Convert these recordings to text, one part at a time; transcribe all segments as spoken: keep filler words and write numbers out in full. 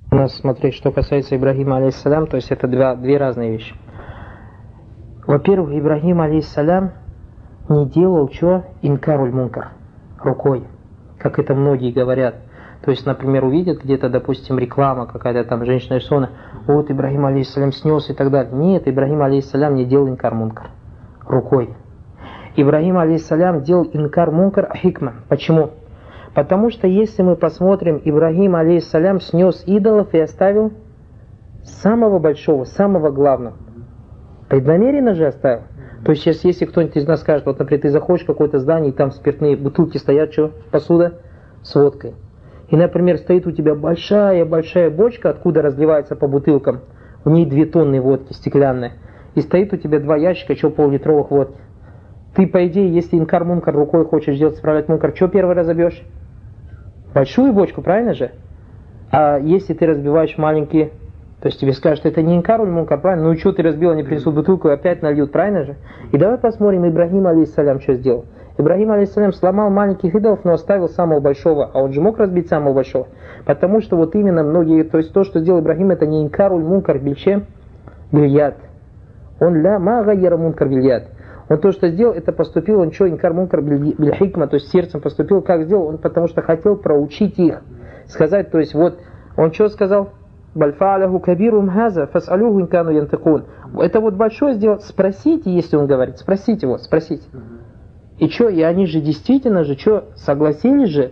У нас, смотри, что касается Ибрагима алейхиссалям, то есть это два, две разные вещи. Во-первых, Ибрагим алейхиссалям не делал что? Инкаруль мункар, рукой, как это многие говорят. То есть, например, увидят где-то, допустим, реклама какая-то там, женщина рисована, вот Ибрагим алейхиссалям снес и так далее. Нет, Ибрагим алейхиссалям не делал инкар мункар, рукой. Ибрагим алейхиссалям делал инкар мункар хикма. Почему? Потому что если мы посмотрим, Ибрагим алейхиссалям снес идолов и оставил самого большого, самого главного. Преднамеренно же оставил. То есть сейчас, если кто-нибудь из нас скажет, вот, например, ты заходишь в какое-то здание, и там спиртные бутылки стоят, что? Посуда с водкой. И, например, стоит у тебя большая-большая бочка, откуда разливается по бутылкам, в ней две тонны водки стеклянная. И стоит у тебя два ящика, что пол-литровых водки. Ты, по идее, если инкар-мункар рукой хочешь сделать, справлять мункар, что первый разобьешь? Большую бочку, правильно же? А если ты разбиваешь маленькие, то есть тебе скажут, это не инкар-мункар, правильно? Ну и что ты разбил, они принесут бутылку и опять нальют, правильно же? И давай посмотрим, Ибрагим алейхиссалям что сделал. Ибрагим алейхиссалям сломал маленьких идолов, но оставил самого большого. А он же мог разбить самого большого. Потому что вот именно многие, то есть то, что сделал Ибрагим, это не инкаруль мункар бильче бильят. Он ля ма гайяра мункар бильят. Он то, что сделал, это поступил, он что, инкар мункар бильхикма, то есть сердцем поступил, как сделал? Он потому что хотел проучить их. Сказать, то есть вот, он что сказал? Бальфа'аляху кабирум хаза, фас'алюху инкану янтакун. Это вот большое сделал, спросите, если он говорит, спросите его, спросите. И что, и они же действительно же, что, согласились же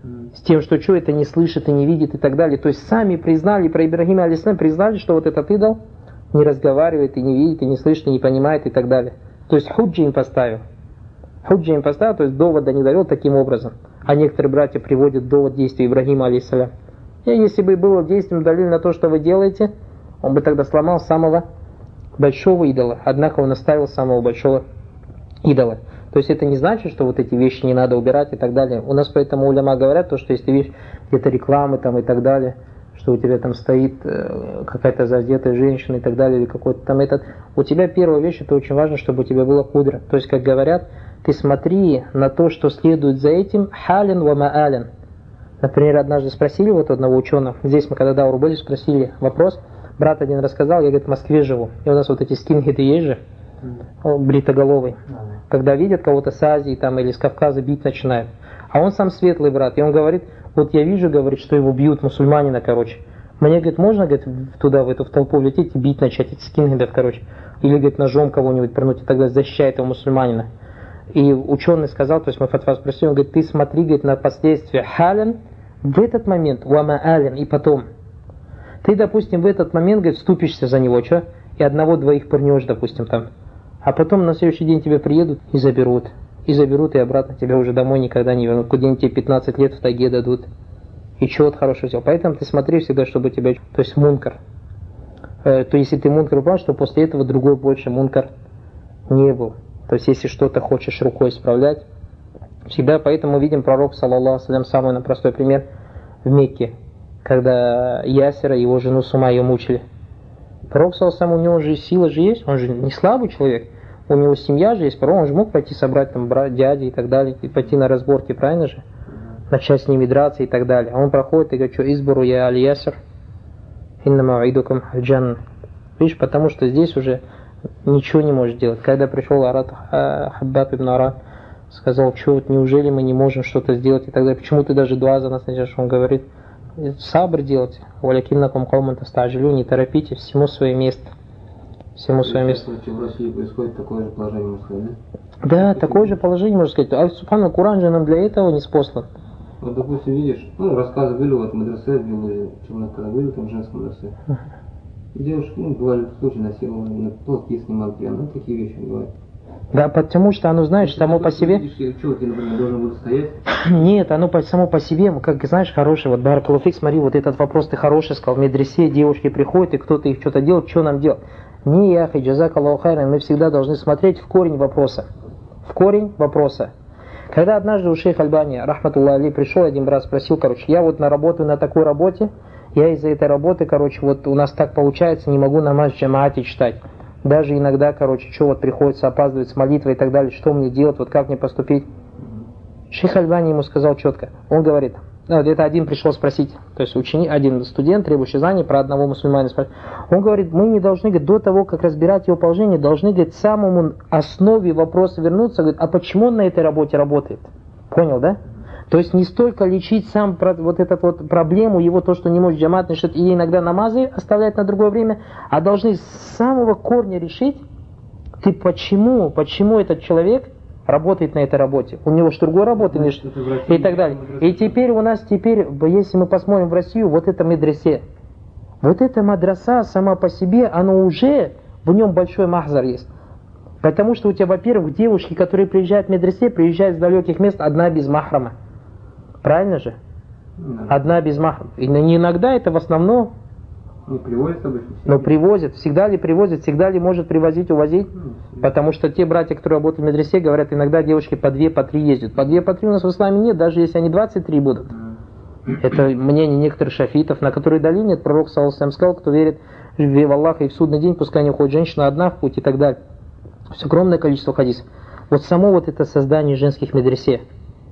с тем, что что это не слышит и не видит и так далее. То есть сами признали, про Ибрагима алейхиссалям признали, что вот этот идол не разговаривает и не видит, и не слышит, и не понимает и так далее. То есть худжи им поставил. Худжи им поставил, то есть довода не довел таким образом. А некоторые братья приводят довод действия Ибрагима алейхиссалям. И если бы было действием далиль на то, что вы делаете, он бы тогда сломал самого большого идола. Однако он оставил самого большого идола. То есть это не значит, что вот эти вещи не надо убирать и так далее. У нас поэтому уляма говорят, то, что если ты видишь где-то рекламы там и так далее, что у тебя там стоит э, какая-то задетая женщина и так далее, или какой-то там этот, у тебя первая вещь, это очень важно, чтобы у тебя была кудра. То есть, как говорят, ты смотри на то, что следует за этим, халин ва маалин. Например, однажды спросили вот одного ученого, здесь мы когда дауру были, спросили вопрос, брат один рассказал, я, говорит, в Москве живу, и у нас вот эти скинхеды есть же, бритоголовый, когда видят кого-то с Азии там, или с Кавказа бить начинают. А он сам светлый брат, и он говорит, вот я вижу, говорит, что его бьют мусульманина, короче. Мне, говорит, можно, говорит, туда, в эту в толпу влететь и бить начать, эти скинхедов, короче. Или, говорит, ножом кого-нибудь пырнуть, и тогда защищает его мусульманина. И ученый сказал, то есть мы фатва спросили, он говорит, ты смотри, говорит, на последствия хален в этот момент, уама ален, и потом. Ты, допустим, в этот момент, говорит, вступишься за него, что? И одного-двоих пырнешь, допустим, там. А потом на следующий день тебя приедут и заберут. И заберут, и обратно тебя уже домой никогда не вернут. Куда-нибудь тебе пятнадцать лет в тайге дадут. И чего вот хорошего сделал. Поэтому ты смотри всегда, чтобы тебя... То есть мункар. Э, то если ты мункар упал, что после этого другой больше мункар не был. То есть если что-то хочешь рукой исправлять, всегда поэтому видим пророк, саллаллаху ассалям, самый простой пример в Мекке, когда Ясера, его жену с ума ее мучили. Пророк, саллаллаху ассалям, у него же сила же есть, он же не слабый человек. У него семья же есть, порой он же мог пойти собрать там брат, дяди и так далее, и пойти на разборки, правильно же? Начать с ними драться и так далее. А он проходит и говорит, что избору я аль-яср, инна мауидукам аль-джанна. Видишь, потому что здесь уже ничего не можешь делать. Когда пришел Арат, Хаббаб ибн Арат, сказал, что вот неужели мы не можем что-то сделать и так далее. Почему ты даже дуа за нас не делаешь? Он говорит, сабр делайте, валякиннакум кауман тастаджилю, не торопите, всему свое место. Всему свое место. В России происходит такое же положение, можно сказать, да? Да, такое же положение, можно сказать. А субханаллах, Куран же нам для этого не спослан. Вот, допустим, видишь, ну, рассказы были, вот, медресе в Белузе, когда были там в женском медресе. Девушки, ну, бывали случаи насилования, платки снимали прямо, ну, такие вещи бывают. Да, потому что оно, знаешь, само по себе... Видишь, что, ты, например, должен будет стоять? Нет, оно само по себе, как, знаешь, хорошее. Вот, Баракалуфик, смотри, вот этот вопрос ты хороший сказал. В медресе девушки приходят, и кто-то их что-то делает, что нам делать? Не, яхи, джазак Аллаху хайран, мы всегда должны смотреть в корень вопроса. В корень вопроса. Когда однажды у шейха Альбани, рахматуллах алейх, пришел один брат, спросил, короче, я вот на работаю на такой работе, я из-за этой работы, короче, вот у нас так получается, не могу намаз в джамаате читать. Даже иногда, короче, что вот приходится опаздывать с молитвой и так далее, что мне делать, вот как мне поступить? Шейх Альбани ему сказал четко, он говорит, это один пришел спросить, то есть ученик, один студент, требующий знаний, про одного мусульманина спросил. Он говорит, мы не должны, говорит, до того, как разбирать его положение, должны, говорит, к самому основе вопроса вернуться, говорит, а почему он на этой работе работает? Понял, да? То есть не столько лечить сам вот эту вот проблему, его то, что не может джамат решить, и иногда намазы оставлять на другое время, а должны с самого корня решить, ты почему, почему этот человек работает на этой работе, у него что другой работы нет, и так далее. И теперь у нас, теперь, если мы посмотрим в Россию, вот это медресе, вот эта мадраса сама по себе, она уже, в нем большой махзар есть. Потому что у тебя, во-первых, девушки, которые приезжают в медресе, приезжают с далеких мест, одна без махрама. Правильно же? Одна без махрама. И не иногда, это в основном. Не привозят обычно? Но привозят. Всегда ли привозят, всегда ли может привозить, увозить? Ну, потому что те братья, которые работают в медресе, говорят, иногда девушки по две, по три ездят. По две, по три у нас в исламе нет, даже если они двадцать три будут. Это мнение некоторых шафитов, на которые дали нет. Пророк саллаллаху алейхи ва саллям сказал, кто верит в Аллаха и в судный день, пускай не уходит женщина одна в путь и так далее. То есть огромное количество хадисов. Вот само вот это создание женских медресе.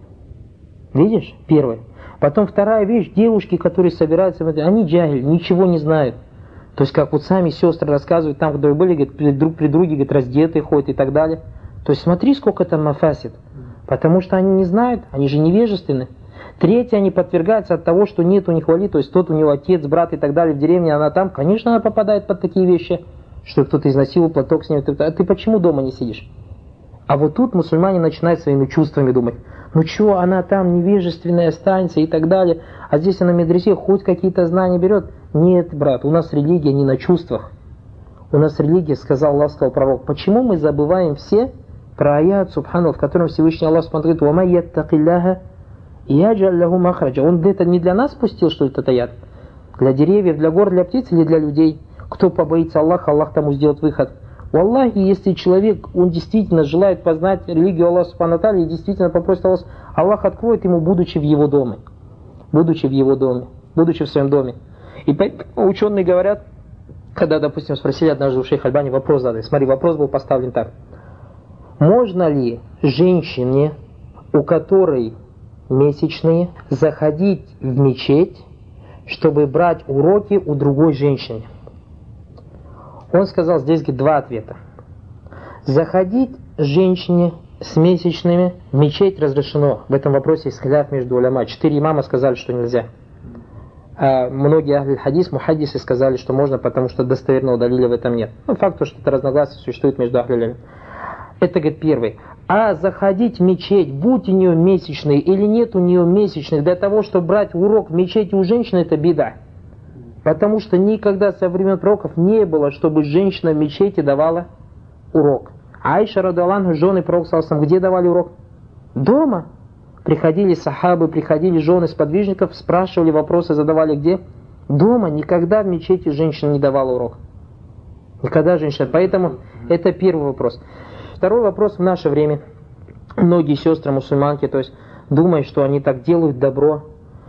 Видишь? Первое. Потом вторая вещь, девушки, которые собираются, они джахиль, ничего не знают. То есть, как вот сами сестры рассказывают, там, где были, говорит, друг при друге, говорит, раздетые ходят и так далее. То есть, смотри, сколько там мафасид. Потому что они не знают, они же невежественны. Третье, они подвергаются от того, что нет у них вали, то есть, тот у него отец, брат и так далее в деревне, она там, конечно, она попадает под такие вещи, что кто-то изнасиловал, платок с ним. А ты почему дома не сидишь? А вот тут мусульмане начинают своими чувствами думать. Ну что, она там невежественная останется и так далее. А здесь она в медресе хоть какие-то знания берет. Нет, брат, у нас религия не на чувствах. У нас религия, сказал Аллах, сказал пророк. Почему мы забываем все про аят, субхану, в котором Всевышний Аллах смотрит, «Ва май яттакилляха яджаль лаху махраджа». Он это не для нас спустил, что этот аят? Для деревьев, для гор, для птиц или для людей? Кто побоится Аллаха, Аллах тому сделает выход. Аллахи, если человек, он действительно желает познать религию Аллаха Субхану ва Тааля и действительно попросит Аллах, Аллах откроет ему, будучи в его доме. Будучи в его доме. Будучи в своем доме. И ученые говорят, когда, допустим, спросили однажды у шейха Альбани, вопрос задали. Смотри, вопрос был поставлен так. Можно ли женщине, у которой месячные, заходить в мечеть, чтобы брать уроки у другой женщины? Он сказал, здесь говорит, два ответа. Заходить женщине с месячными в мечеть разрешено. В этом вопросе есть хиляф между уляма. Четыре имама сказали, что нельзя. А многие ахль хадис, мухаддисы сказали, что можно, потому что достоверного далиля в этом нет. Ну, факт, что это разногласие существует между ахлями. Это, говорит, первый. А заходить в мечеть, будь у нее месячные или нет у нее месячных, для того, чтобы брать урок в мечети у женщины, это беда. Потому что никогда со времен пророков не было, чтобы женщина в мечети давала урок. Айша радиаллаху, жены пророка саллаллаху алейхи ва саллям, где давали урок? Дома. Приходили сахабы, приходили жены сподвижников, спрашивали вопросы, задавали где? Дома. Никогда в мечети женщина не давала урок. Никогда женщина. Поэтому это первый вопрос. Второй вопрос в наше время. Многие сестры мусульманки, то есть думают, что они так делают добро.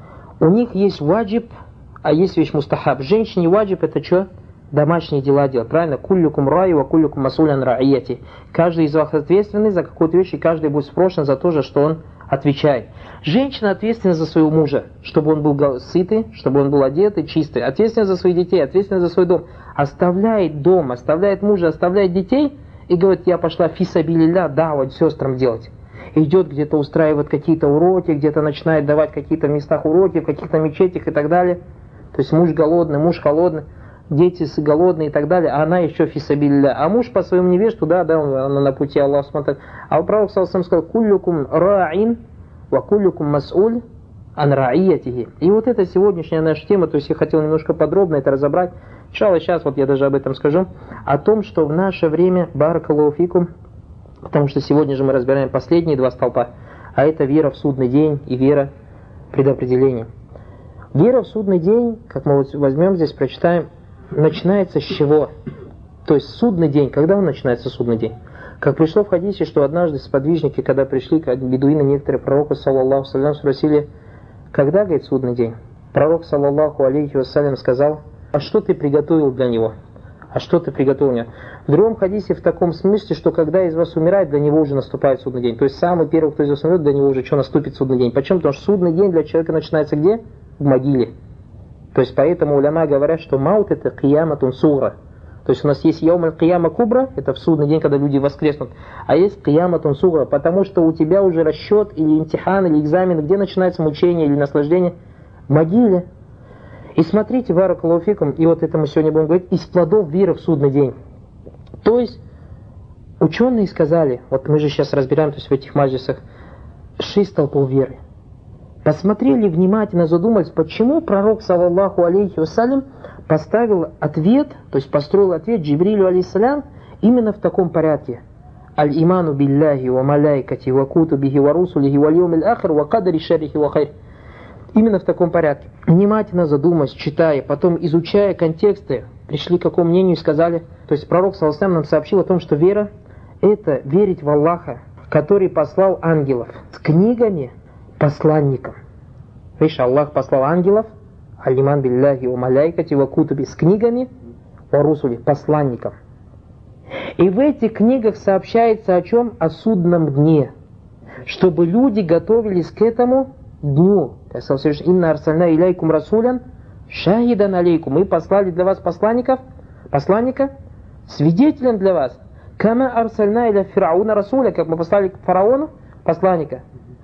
У них есть ваджиб, а есть вещь мустахаб. Женщине ваджиб это что? Домашние дела делать. Правильно? Куллюкум рай ва куллюкум масулян ра'ияти. Каждый из вас ответственный за какую-то вещь, и каждый будет спрошен за то же, что он отвечает. Женщина ответственна за своего мужа, чтобы он был сытый, чтобы он был одетый, чистый. Ответственна за своих детей, ответственна за свой дом. Оставляет дом, оставляет мужа, оставляет детей и говорит, я пошла фисабилилля давать сестрам делать. Идет где-то устраивает какие-то уроки, где-то начинает давать какие-то в местах уроки, в каких-то мечетях и так далее. То есть муж голодный, муж холодный, дети голодные и так далее, а она еще фисабилля. А муж по своему невежеству, да, да, она на пути Аллаха смотрит. А пророк саллаллаху алейхи ва саллям сказал, куллюкум ра'ин ва куллюкум мас'уль ан ра'иятихи. И вот это сегодняшняя наша тема, то есть я хотел немножко подробно это разобрать. Иншаллах, сейчас вот я даже об этом скажу, о том, что в наше время, баракаллаху фикум, потому что сегодня же мы разбираем последние два столпа, а это вера в судный день и вера в предопределение. Вера в судный день, как мы вот возьмем здесь, прочитаем, начинается с чего? То есть судный день, когда он начинается судный день? Как пришло в хадисе, что однажды сподвижники, когда пришли, как бедуины, некоторые пророку, саллаллаху салям, спросили, когда, говорит, судный день? Пророк, саллаллаху алейхи вассалям, сказал, а что ты приготовил для него? А что ты приготовил мне? В другом хадисе в таком смысле, что когда из вас умирает, для него уже наступает судный день. То есть самый первый, кто из вас умрет, для него уже что наступит судный день. Почему? Потому что судный день для человека начинается где? В могиле. То есть поэтому уляма говорят, что маут это кияматун сугра. То есть у нас есть яум аль-кияма кубра, это в судный день, когда люди воскреснут, а есть кияматун сугра, потому что у тебя уже расчет или имтихан, или экзамен, где начинается мучение или наслаждение? В могиле. И смотрите, баракаллаху фикум, и вот это мы сегодня будем говорить, из плодов веры в судный день. То есть ученые сказали, вот мы же сейчас разбираем, то есть в этих маджлисах, шесть столпов веры. Посмотрели внимательно, задумались, почему пророк, саллаллаху алейхи вассалям, поставил ответ, то есть построил ответ Джибрилю алейхиссалям именно в таком порядке. Аль-иману билляхи ва маляйкати ва кутубихи ва русулихи ва льюмил ахир ва кадари шаррихи ва хайр. Именно в таком порядке. Внимательно задумаясь, читая, потом изучая контексты, пришли к какому мнению и сказали, то есть пророк саллаллаху алейхи ва саллям нам сообщил о том, что вера – это верить в Аллаха, который послал ангелов с книгами, посланником. Видишь, Аллах послал ангелов, алиман билляхи ва маляйкати ва кутуби, с книгами, ва русули, посланником. И в этих книгах сообщается о чем? О судном дне. Чтобы люди готовились к этому дню. Инна арсальна иляйкум расулян шахидан алейкум. Мы послали для вас посланников, посланника, свидетелем для вас. Кама арсальна иля фирауна расуля, как мы послали к фараону посланника.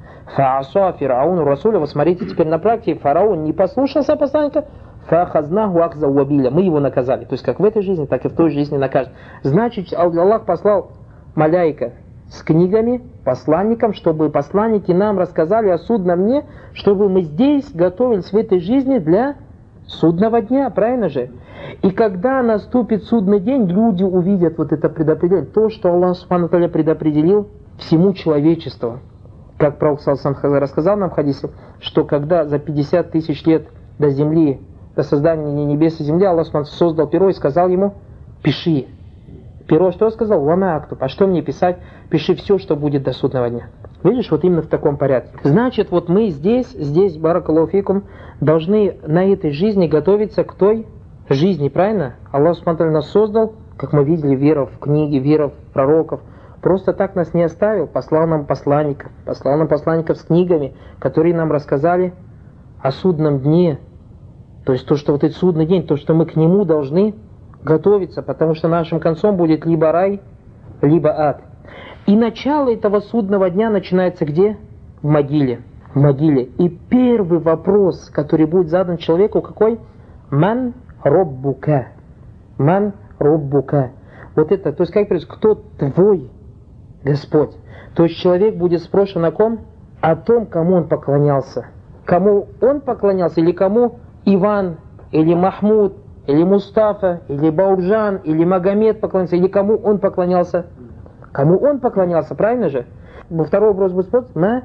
Фааса фирауну расуля. Вот смотрите теперь на практике, фараон не послушался посланника, фахазнаху ахза уабиля. Мы его наказали. То есть как в этой жизни, так и в той жизни накажет. Значит, Аллах послал маляйка с книгами, посланникам, чтобы посланники нам рассказали о судном дне, чтобы мы здесь готовились в этой жизни для судного дня, правильно же? И когда наступит судный день, люди увидят вот это предопределение, то, что Аллах Субхану ва Тааля предопределил всему человечеству. Как пророк саллаллаху алейхи ва саллям рассказал нам в хадисе, что когда за пятьдесят тысяч лет до земли, до создания небес и земли, Аллах Субхану ва Тааля создал перо и сказал ему: пиши. Перо что сказал? Вама актуб. А что мне писать? Пиши все, что будет до судного дня. Видишь, вот именно в таком порядке. Значит, вот мы здесь, здесь, баракаллаху фикум, должны на этой жизни готовиться к той жизни, правильно? Аллах Субхану ва Тааля нас создал, как мы видели, вера в книги, вера в пророков. Просто так нас не оставил, послал нам посланников, послал нам посланников с книгами, которые нам рассказали о судном дне. То есть то, что вот этот судный день, то, что мы к нему должны готовиться, потому что нашим концом будет либо рай, либо ад. И начало этого судного дня начинается где? В могиле. В могиле. И первый вопрос, который будет задан человеку, какой? Ман роббука. Ман роббука. Вот это, то есть как говорится, кто твой Господь? То есть человек будет спрошен о ком? О том, кому он поклонялся. Кому он поклонялся, или кому Иван, или Махмуд, или Мустафа, или Бауржан, или Магомед поклонялся, или кому он поклонялся? Кому он поклонялся, правильно же? Во второй вопрос будет спрашивать: ма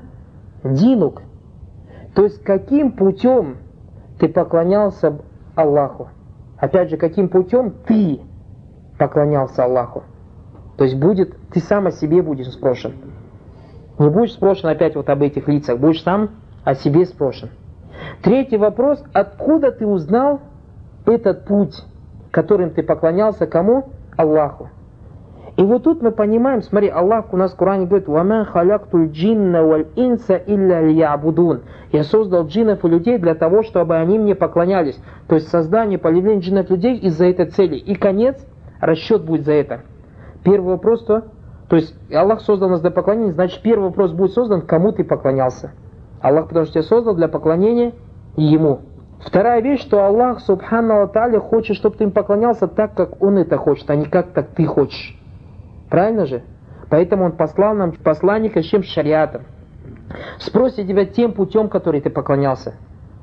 динук. То есть каким путем ты поклонялся Аллаху? Опять же, каким путем ты поклонялся Аллаху? То есть будет, ты сам о себе будешь спрошен. Не будешь спрошен опять вот об этих лицах, будешь сам о себе спрошен. Третий вопрос: откуда ты узнал этот путь, которым ты поклонялся кому? Аллаху. И вот тут мы понимаем, смотри, Аллах у нас в Коране говорит: «Вама халяктуль джинна валь инса илля лиябудун». Я создал джиннов и людей для того, чтобы они мне поклонялись. То есть создание, появление джиннов и людей из-за этой цели. И конец, расчет будет за это. Первый вопрос, то, то есть Аллах создал нас для поклонения, значит первый вопрос будет создан, кому ты поклонялся. Аллах, потому что тебя создал для поклонения Ему. Вторая вещь, что Аллах, субхану ва тааля, хочет, чтобы ты им поклонялся так, как Он это хочет, а не как так ты хочешь. Правильно же? Поэтому Он послал нам посланника с чем? С шариатом. Спросит тебя тем путем, который ты поклонялся.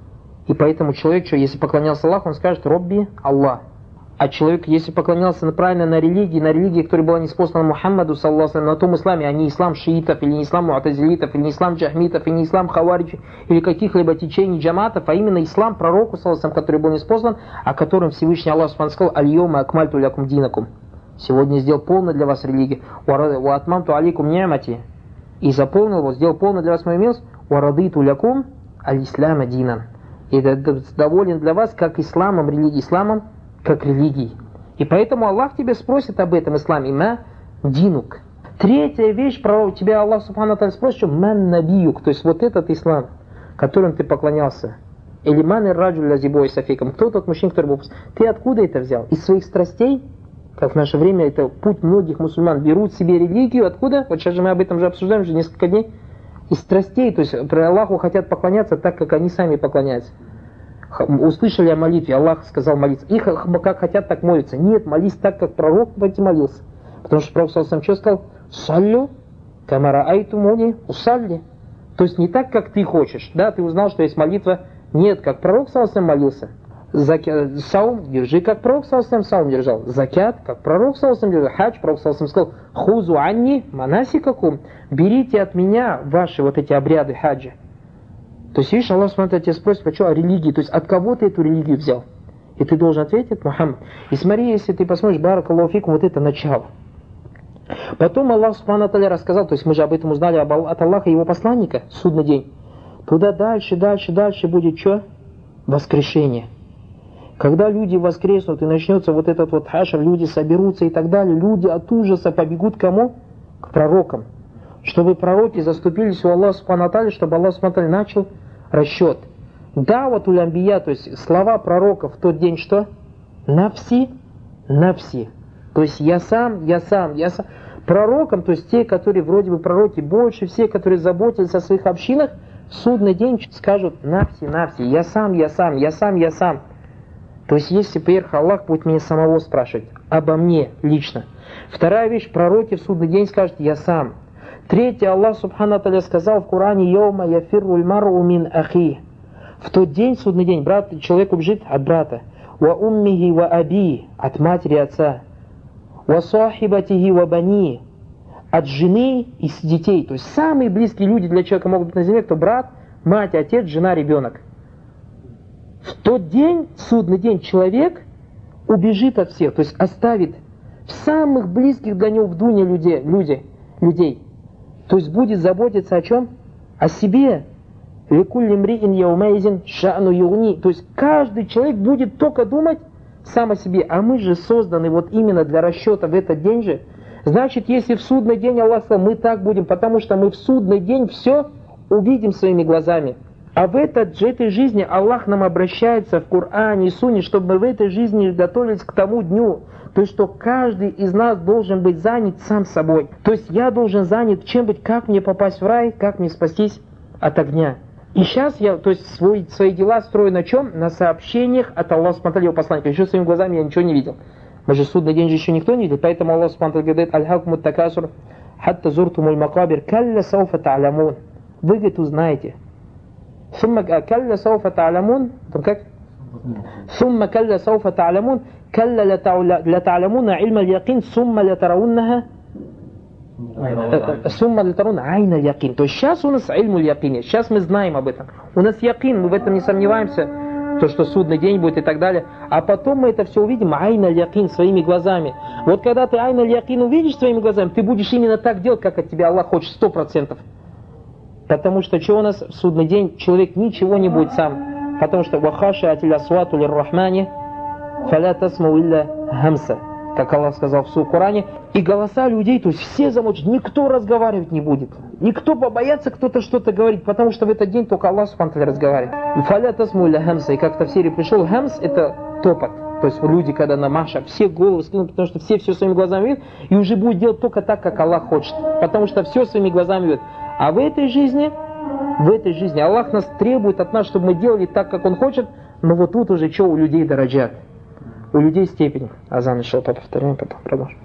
И поэтому человек, что, если поклонялся Аллаху, он скажет: Робби Аллах. А человек, если поклонялся правильно на религии, на религии, которая была неспослана Мухаммаду, саллаллаху алейхи ва саллям, на том исламе, а не ислам шиитов, или не ислам муатазилитов, или не ислам джахмитов, или не ислам хавариджи, или каких-либо течений джаматов, а именно ислам пророку, саллаллаху алейхи ва саллям, который был неспослан, о котором Всевышний Аллах сказал: «Аль-йома акмальту лякум динакум». Сегодня сделал полно для вас религию. «Ва атмамту алейкум ни'мати». И заполнил его, сделал полно для вас мою милость. «Ва радиту лякум аль-исляма динан». И доволен для вас как исламом религии, исламом как религией. И поэтому Аллах тебя спросит об этом исламе. Ма динук. Третья вещь, про тебя Аллах Субхану Тааля спросит, что ман набиюк, то есть вот этот ислам, которым ты поклонялся. Или ман ир-раджуль лази буиса фикум. Кто тот мужчина, который был... Ты откуда это взял? Из своих страстей? Как в наше время это путь многих мусульман. Берут себе религию. Откуда? Вот сейчас же мы об этом же обсуждаем уже несколько дней. Из страстей. То есть про Аллаху хотят поклоняться так, как они сами поклоняются. Услышали о молитве. Аллах сказал молиться. Их как хотят, так молятся. Нет, молись так, как пророк молился. Потому что пророк сам что сказал? Саллю камара айтумуни усалли. То есть не так, как ты хочешь. Да, ты узнал, что есть молитва. Нет, как пророк саллаллаху молился. Заки... Саум держи, как пророк саллаллаху саум держал. Закят, как пророк саллаллаху держал. Хадж, пророк саллаллаху сказал, хузу анни манасикакум. Берите от меня ваши вот эти обряды хаджа. То есть, видишь, Аллах смотрит, тебя спросит, почему о религии. То есть, от кого ты эту религию взял? И ты должен ответить, Мухаммад. И смотри, если ты посмотришь, баракаллаху фикум, вот это начало. Потом Аллах Субхану ва Тааля рассказал, то есть мы же об этом узнали от Аллаха и его посланника, судный день. Туда дальше, дальше, дальше будет что? Воскрешение. Когда люди воскреснут и начнется вот этот вот хашр, люди соберутся и так далее, люди от ужаса побегут к кому? К пророкам. Чтобы пророки заступились у Аллаха Субхану ва Тааля, чтобы Аллах Субхану ва Тааля начал расчет. Да, вот у амбия, то есть слова пророков в тот день что? Нафси, нафси. То есть я сам, я сам, я сам. Пророкам, то есть те, которые вроде бы пророки, больше все, которые заботились о своих общинах, в судный день скажут нафси, нафси, я сам, я сам, я сам, я сам. То есть если приехал Аллах, будет меня самого спрашивать, обо мне лично. Вторая вещь, пророки в судный день скажут, я сам. Третья, Аллах Субхану Тааля сказал в Коране, йома яфирруль мару мин ахи. В тот день, в судный день, брат, человек убежит от брата. Ва уммихи ва аби, от матери и отца. Ва сахибатихи ва бани, от жены и с детей. То есть самые близкие люди для человека могут быть на земле, кто брат, мать, отец, жена, ребенок. В тот день, судный день, человек убежит от всех, то есть оставит самых близких для него в дуне людей, людей, людей. То есть будет заботиться о чем? О себе. Ликулли мриин яумайзин ша'ну югни. То есть каждый человек будет только думать сам о себе. А мы же созданы вот именно для расчета в этот день же. Значит, если в судный день Аллах сказал, мы так будем, потому что мы в судный день все увидим своими глазами. А в этот же этой жизни Аллах нам обращается в Коране и Сунне, чтобы мы в этой жизни готовились к тому дню. То есть, что каждый из нас должен быть занят сам собой. То есть, я должен занят чем быть, как мне попасть в рай, как мне спастись от огня. И сейчас я, то есть, свой, свои дела строю на чем? На сообщениях от Аллаха Субхану ва Тааля, его посланника. Еще своими глазами я ничего не видел. Мы же судный день же еще никто не видел. Поэтому Аллах Субхану ва Тааля говорит, аль-хакумут такасур, хатта зуртумуль макабир, калля сауфа та'алямун. Вы, говорит, узнаете. Сумма калля сауфа та'алямун. Там как? Сумма калля сауфа та'алямун. Калля ля та'алямуна ильма аль-якин. Сумма ля тарауннаха. Сумма ля тараунна айна аль-якин. То есть сейчас у нас ильму аль-якин. Сейчас мы знаем об этом. У нас якин, мы в этом не сомневаемся. То, что судный день будет и так далее. А потом мы это все увидим айна аль-якин, своими глазами. Вот когда ты айна аль-якин увидишь своими глазами, ты будешь именно так делать, как от тебя Аллах хочет, сто процентов. Потому что что у нас в судный день? Человек ничего не будет сам. Потому что вахаша атиль асвату лир-рахмани фаля тасмау илля хамса. Как Аллах сказал в Коране. И голоса людей, то есть все замолчат, никто разговаривать не будет. Никто побоится кто-то что-то говорить, потому что в этот день только Аллах Субхану ва Тааля разговаривает. Фаля тасмау илля хамса. И как-то в серии пришел хамс, это топот. То есть люди, когда на маша, все головы скинут, потому что все все своими глазами видят, и уже будет делать только так, как Аллах хочет. Потому что все своими глазами видят. А в этой жизни, в этой жизни Аллах нас требует от нас, чтобы мы делали так, как Он хочет, но вот тут уже что у людей дороджат? У людей степень. Азан еще повторяем, потом продолжим.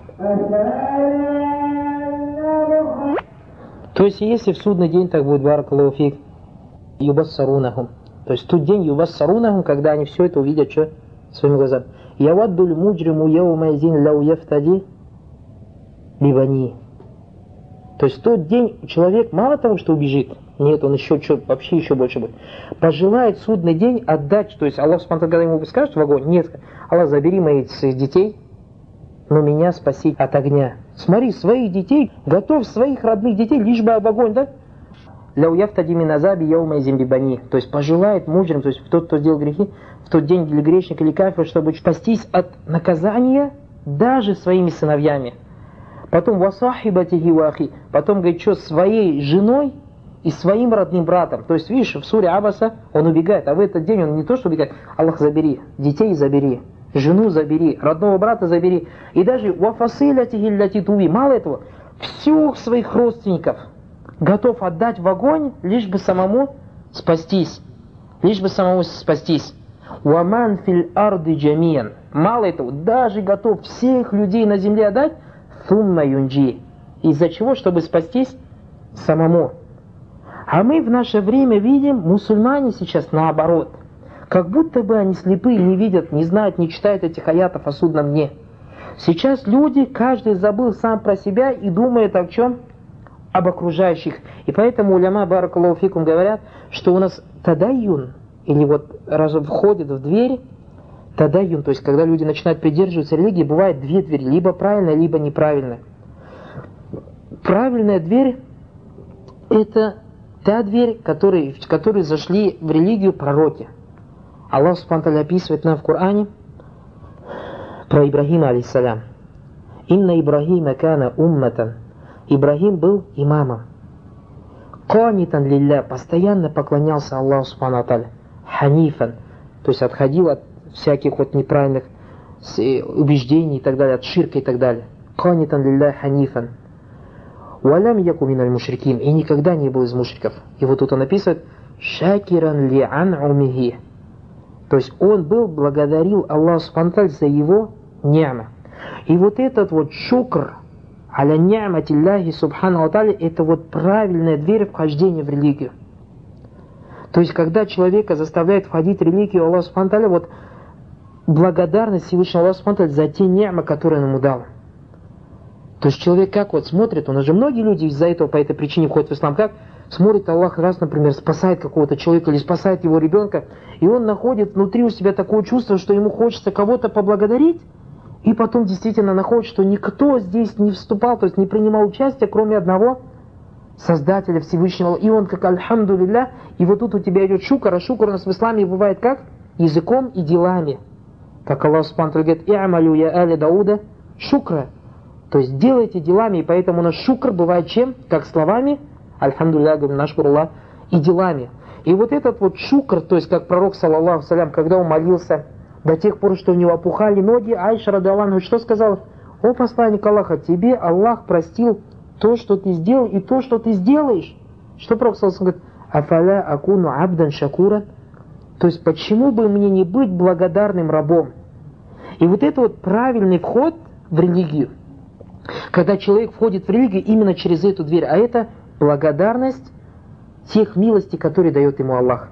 То есть, если в судный день так будет, баракаллаху фик, юбассарунахум. То есть, тот день юбассарунахум, когда они все это увидят, что? Своими глазами. Яваддуль муджриму яумайзин лау яфтади бибани. То есть в тот день человек мало того, что убежит, нет, он еще что, вообще еще больше будет. Пожелает судный день отдать, то есть Аллах Субхану ва Тааля ему скажет в огонь, нет, Аллах, забери моих детей, но меня спаси от огня. Смотри, своих детей, готов своих родных детей, лишь бы об огонь, да? Ляу яфтади мин азаби яумайзин бибани. То есть пожелает муджрим, то есть тот, кто сделал грехи, в тот день для грешника или кафира, чтобы спастись от наказания даже своими сыновьями. Потом васахибатихи вахи, потом говорит, что своей женой и своим родным братом. То есть, видишь, в суре Абаса он убегает, а в этот день он не то что убегает, Аллах забери, детей забери, жену забери, родного брата забери. И даже вафасилятихи ляти туви, мало этого, всех своих родственников готов отдать в огонь, лишь бы самому спастись. Лишь бы самому спастись. Уаман фил арды джамиян. Мало этого, даже готов всех людей на земле отдать, сумма юнджи. Из-за чего? Чтобы спастись самому. А мы в наше время видим, мусульмане сейчас наоборот. Как будто бы они слепые, не видят, не знают, не читают этих аятов о судном дне. Сейчас люди, каждый забыл сам про себя и думает о чем? Об окружающих. И поэтому уляма баракаллаху фикум говорят, что у нас тадайюн, или вот раз входит в дверь, тадайюн, то есть когда люди начинают придерживаться религии, бывает две двери, либо правильная, либо неправильная. Правильная дверь – это та дверь, который, в которой зашли в религию пророки. Аллах субхану ва тааля описывает нам в Коране про Ибрахима алейхиссалям. «Инна Ибрахима кана умматан». Ибрахим был имамом. «Канитан лилля», постоянно поклонялся Аллаху субхану ва тааля. «Ханифан», то есть отходил от всяких вот неправильных убеждений и так далее, от ширка и так далее. «Канитан лилля ханифан». «Валям яку миналь мушрикин», и никогда не был из мушриков. И вот тут он написывает «Шакиран ли ан умихи». То есть он был, благодарил Аллаху субхану ва тааля за его ни'ма. И вот этот вот шукр аля ни'матиллахи субхану ва тааля, это вот правильная дверь вхождения в религию. То есть когда человека заставляет входить в религию Аллаха субхану ва тааля, вот благодарность Всевышнему Аллаху субхану ва тааля за те ни'мы, которые он ему дал. То есть человек как вот смотрит, у нас же многие люди из-за этого, по этой причине входят в ислам, как смотрит Аллах раз, например, спасает какого-то человека или спасает его ребенка, и он находит внутри у себя такое чувство, что ему хочется кого-то поблагодарить, и потом действительно находит, что никто здесь не вступал, то есть не принимал участия, кроме одного Создателя Всевышнего. И он как альхамдулилля, и вот тут у тебя идет шукр, а шукр у нас в исламе бывает как? Языком и делами. Как Аллах субхану ва тааля говорит, «И'малю я али Дауда шукра». То есть делайте делами, и поэтому наш шукр бывает чем? Как словами, альхамдулилля, говорим, нашкуруллах, и делами. И вот этот вот шукр, то есть как пророк, саллаллаху салям, когда он молился, до тех пор, что у него опухали ноги, Айша радиаллаху, что сказал? О посланник Аллаха, тебе Аллах простил то, что ты сделал, и то, что ты сделаешь. Что пророк, саллаллаху говорит? Афаля акуну абдан шакура. То есть почему бы мне не быть благодарным рабом? И вот это вот правильный вход в религию. Когда человек входит в религию именно через эту дверь, а это благодарность тех милостей, которые дает ему Аллах.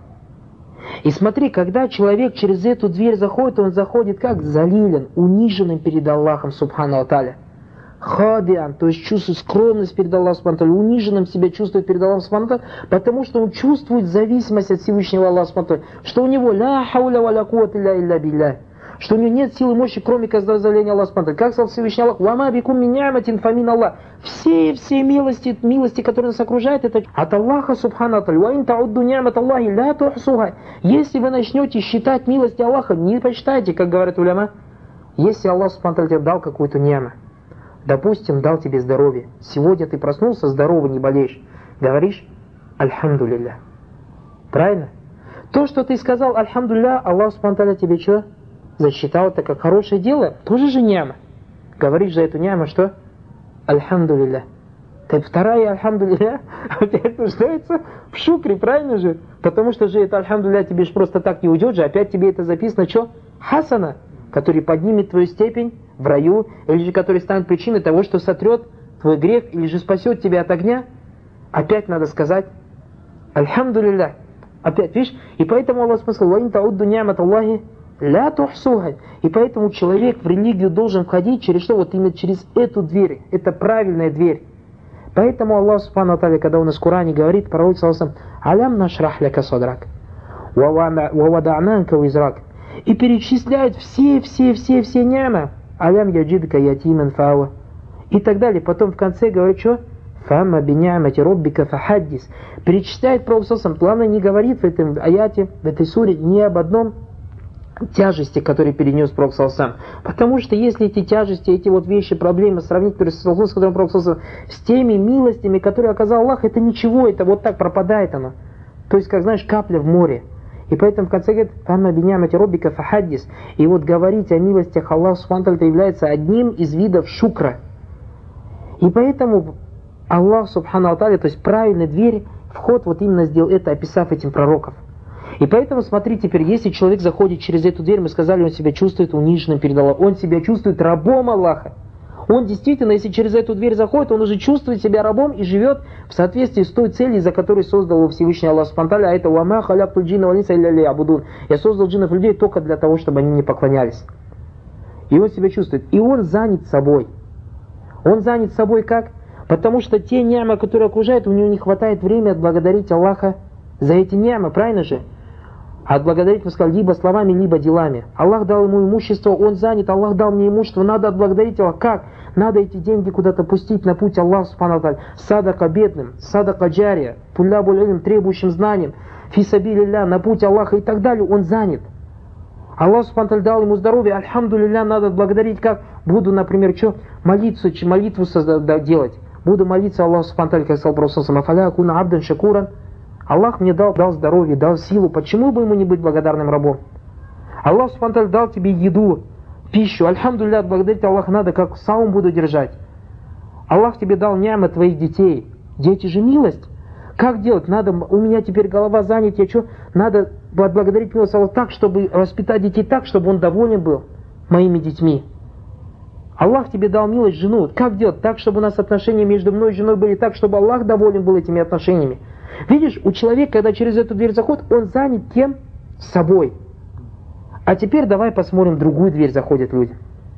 И смотри, когда человек через эту дверь заходит, он заходит как залилен, униженным перед Аллахом субхану ва тааля. Хадиан, то есть чувствует скромность перед Аллахом субхану ва тааля, униженным себя чувствует перед Аллахом субхану ва тааля, потому что он чувствует зависимость от Всевышнего Аллаха субхану ва тааля, что у него ля хауля ва ля куввата илля билля, что у него нет силы мощи, кроме дозволения Аллаха субхану ва тааля. Как сказал Всевышний Аллах, «Вама бикум мин ни'матин фамин Аллах». Все, все милости, милости, которые нас окружают, это от Аллаха субхану ва тааля. «Ва ин таудду ни'мат Аллахи ля тухсуха». Если вы начнете считать милости Аллаха, не посчитайте, как говорят уляма. Если Аллах субхану ва тааля тебе дал какую-то ни'му, допустим, дал тебе здоровье, сегодня ты проснулся, здоровый, не болеешь, говоришь «Альхамдулилля». Правильно? То, что ты сказал «Альхамдулилля», Аллах субхану ва тааля тебе что? Засчитал это как хорошее дело, тоже же ни'ма. Говоришь за эту ни'му, что? Альхамдулилля. Так вторая альхамдулилля опять нуждается в шукре, правильно же? Потому что же это альхамдулилля тебе же просто так не уйдет же, опять тебе это записано, что? Хасана, который поднимет твою степень в раю, или же который станет причиной того, что сотрет твой грех, или же спасет тебя от огня. Опять надо сказать альхамдулилля. Опять, видишь? И поэтому Аллах сказал, «Ва ин таудду ни'мат Аллахи ля тухсуха». И поэтому человек в религию должен входить через что? Вот именно через эту дверь. Это правильная дверь. Поэтому Аллах субхану ва тааля, когда у нас в Коране говорит, пророк саллаллаху алям нашрах ляка садрак ва вада'нанка визрак, и перечисляет все, все, все, все ни'ма. Алям яджидка ятиман фава. И так далее. Потом в конце говорит, что? Фамма бини'мати роббика фахаддис. Перечисляет пророк саллаллаху алейхи ва саллям. Главное, не говорит в этом аяте, в этой суре ни об одном тяжести, которые перенес Пророк саллаллаху. Потому что если эти тяжести, эти вот вещи, проблемы сравнить, которые с которым Пророк саллаллаху, с теми милостями, которые оказал Аллах, это ничего, это вот так пропадает оно. То есть, как знаешь, капля в море. И поэтому в конце говорит, «Фамма бинямати роббика фахаддис». И вот говорить о милостях Аллаха субхану ва тааля является одним из видов шукра. И поэтому Аллах субхану ва тааля, то есть правильный дверь, вход вот именно сделал это, описав этим пророков. И поэтому смотри теперь, если человек заходит через эту дверь, мы сказали, он себя чувствует униженным перед Аллахом, он себя чувствует рабом Аллаха. Он действительно, если через эту дверь заходит, он уже чувствует себя рабом и живет в соответствии с той целью, за которой создал его Всевышний Аллах субхану ва тааля, а это «Вама халяктуль джинна вал инса илля лиябудун». Я создал джиннов и людей только для того, чтобы они не поклонялись. И он себя чувствует. И он занят собой. Он занят собой как? Потому что те нямы, которые окружают, у него не хватает времени отблагодарить Аллаха за эти нямы, правильно же? А отблагодарить, мы сказали, либо словами, либо делами. Аллах дал ему имущество, он занят, Аллах дал мне имущество, надо отблагодарить Аллаха. Как? Надо эти деньги куда-то пустить на путь Аллаха субхану ва тааля. Садака бедным, садака джария, туллябуль илм, требующим знанием, фи сабилилля, на путь Аллаха и так далее, он занят. Аллах субхану ва тааля дал ему здоровье, альхамдулилля, надо отблагодарить как? Буду, например, что? Молиться, молитву делать. Буду молиться Аллаху субхану ва тааля, как сказал Пророк саллаллаху алейхи ва саллям, «Афаля акуна абдан шакуран». Аллах мне дал, дал здоровье, дал силу, почему бы ему не быть благодарным рабом? Аллах субхану ва тааля дал тебе еду, пищу, альхамдулилля, благодарить Аллаха надо, как саум буду держать. Аллах тебе дал нямы твоих детей. Дети же милость. Как делать? Надо, у меня теперь голова занята, я что? Надо отблагодарить милость Аллаха так, чтобы воспитать детей так, чтобы он доволен был моими детьми. Аллах тебе дал милость жену. Как делать? Так, чтобы у нас отношения между мной и женой были так, чтобы Аллах доволен был этими отношениями. Видишь, у человека, когда через эту дверь заходит, он занят кем? Собой. А теперь давай посмотрим, другую дверь заходят люди.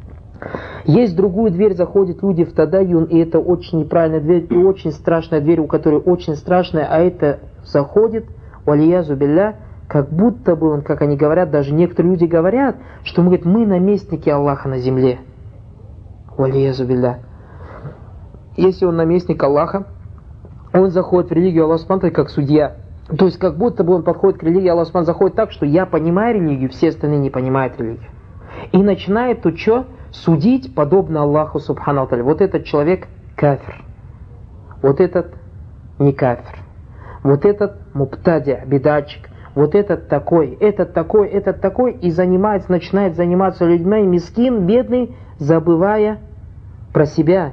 Есть другую дверь, заходят люди в тадайюн, и это очень неправильная дверь, и очень страшная дверь, у которой очень страшная, а это заходит, валиязу билля, как будто бы он, как они говорят, даже некоторые люди говорят, что мы, говорит, мы наместники Аллаха на земле. Валиязу билля. Если он наместник Аллаха, он заходит в религию Аллаха субхану ва тааля как судья. То есть как будто бы он подходит к религии Аллаха субхану ва тааля, заходит так, что я понимаю религию, все остальные не понимают религию. И начинает тут что? Судить подобно Аллаху субхану ва тааля. Вот этот человек кафир. Вот этот не кафир. Вот этот муптади, бедатчик. Вот этот такой, этот такой, этот такой. И занимается, начинает заниматься людьми, мискин, бедный, забывая про себя.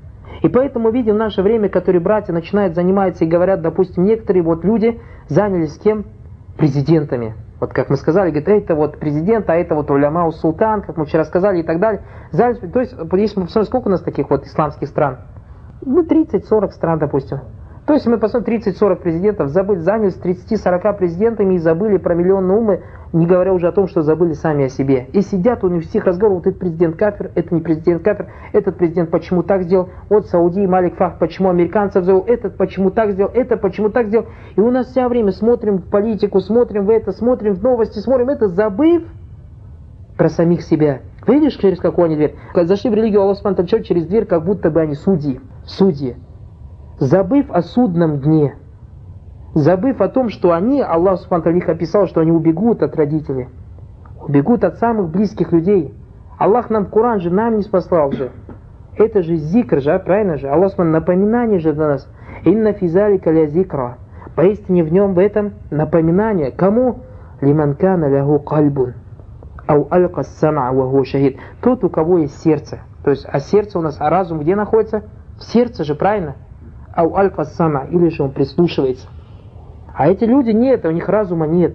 И поэтому видим в наше время, которые братья начинают заниматься и говорят, допустим, некоторые вот люди занялись кем? Президентами. Вот как мы сказали, говорит, это вот президент, а это вот уляма султан, как мы вчера сказали и так далее. То есть, если мы посмотрим, сколько у нас таких вот исламских стран? Ну, тридцать-сорок стран, допустим. То есть мы посмотрим тридцать-сорок президентов, забыли, занялись тридцать-сорок президентами и забыли про миллионные умы, не говоря уже о том, что забыли сами о себе. И сидят у них всех разговоров, вот этот президент кафир, это не президент кафир, этот президент почему так сделал, вот Сауди, Малик Фахд, почему американцев завел, этот почему так сделал, это почему так сделал. И у нас все время смотрим в политику, смотрим в это, смотрим в новости, смотрим это, забыв про самих себя. Видишь, через какую они дверь? Зашли в религию Аллаха субхану ва тааля через дверь, как будто бы они судьи, судьи. Забыв о судном дне, забыв о том, что они, Аллах субхану ва тааля их описал, что они убегут от родителей, убегут от самых близких людей. Аллах нам Коран же, нам не спаслал же. Это же зикр же, правильно же? Аллах субхану напоминание же для нас. Инна физалика ля зикра. Поистине в нем, в этом напоминание. Кому? Лиман кана ляху кальбун. Ау алка сама ва хуа шахид. Тот, у кого есть сердце. То есть, а сердце у нас, а разум где находится? В сердце же, правильно? Ау алька сама, или же он прислушивается. А эти люди нет, у них разума нет.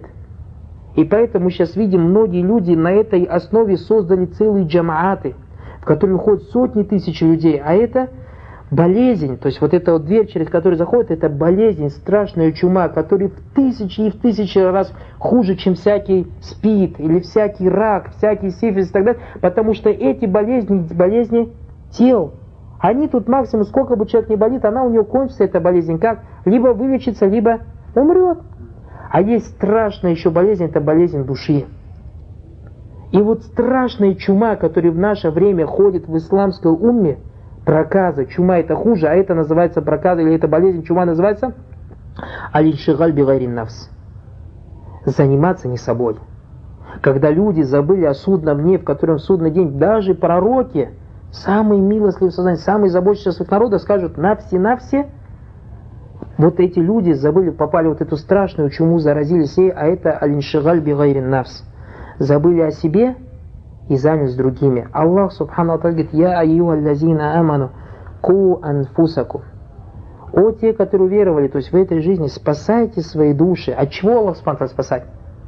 И поэтому мы сейчас видим, многие люди на этой основе создали целые джамааты, в которые входят сотни тысяч людей. А это болезнь, то есть вот эта вот дверь, через которую заходит, это болезнь, страшная чума, которая в тысячи и в тысячи раз хуже, чем всякий спид, или всякий рак, всякий сифилис и так далее. Потому что эти болезни, болезни тел, они тут максимум, сколько бы человек не болит, она у него кончится, эта болезнь, как? Либо вылечится, либо умрет. А есть страшная еще болезнь, это болезнь души. И вот страшная чума, которая в наше время ходит в исламской умме, проказа, чума это хуже, а это называется проказа, или это болезнь, чума называется аль-иншигаль би гайри нафс. Заниматься не собой. Когда люди забыли о судном дне, в котором судный день, даже пророки, самые милостливые создания, самые заботящиеся о своих народах, скажут на все, на все. Вот эти люди забыли, попали в вот эту страшную чуму, заразились ей, а это аль-иншигаль би-гайрин нафс. Забыли о себе и занялись другими. Аллах субхану ва тааля говорит: «Я айюхаллазина аману ку анфусакум». О те, которые уверовали, то есть в этой жизни, спасайте свои души. От чего Аллах субхану ва тааля спасать?